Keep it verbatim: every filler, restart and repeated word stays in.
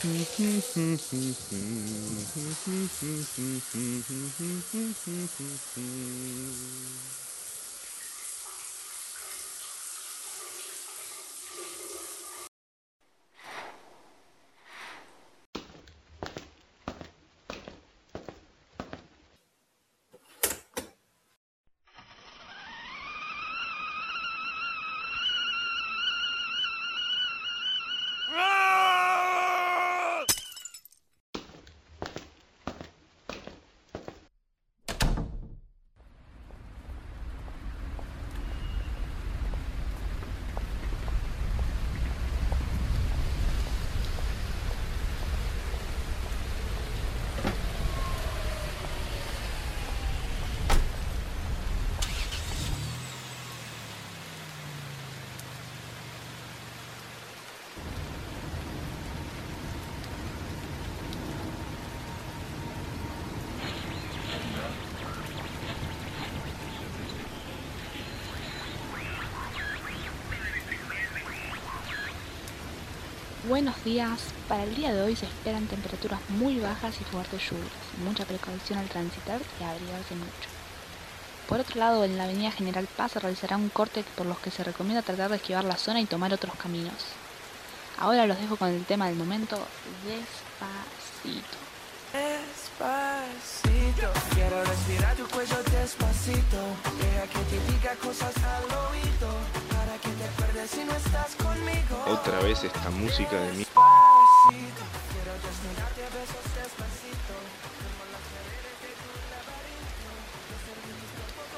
Buenos días. Para el día de hoy se esperan temperaturas muy bajas y fuertes lluvias, mucha precaución al transitar y abrigarse mucho. Por otro lado, en la avenida General Paz se realizará un corte por los que se recomienda tratar de esquivar la zona y tomar otros caminos. Ahora los dejo con el tema del momento, Despacito. Despacito, quiero respirar tu cuello despacito. Deja que te diga cosas al oído, para que te acuerdes si no estás conmigo. Otra vez esta música de mí. Despacito, quiero desnudarte a besos despacito. Como las paredes de tu laberinto, de servir tu cuerpo.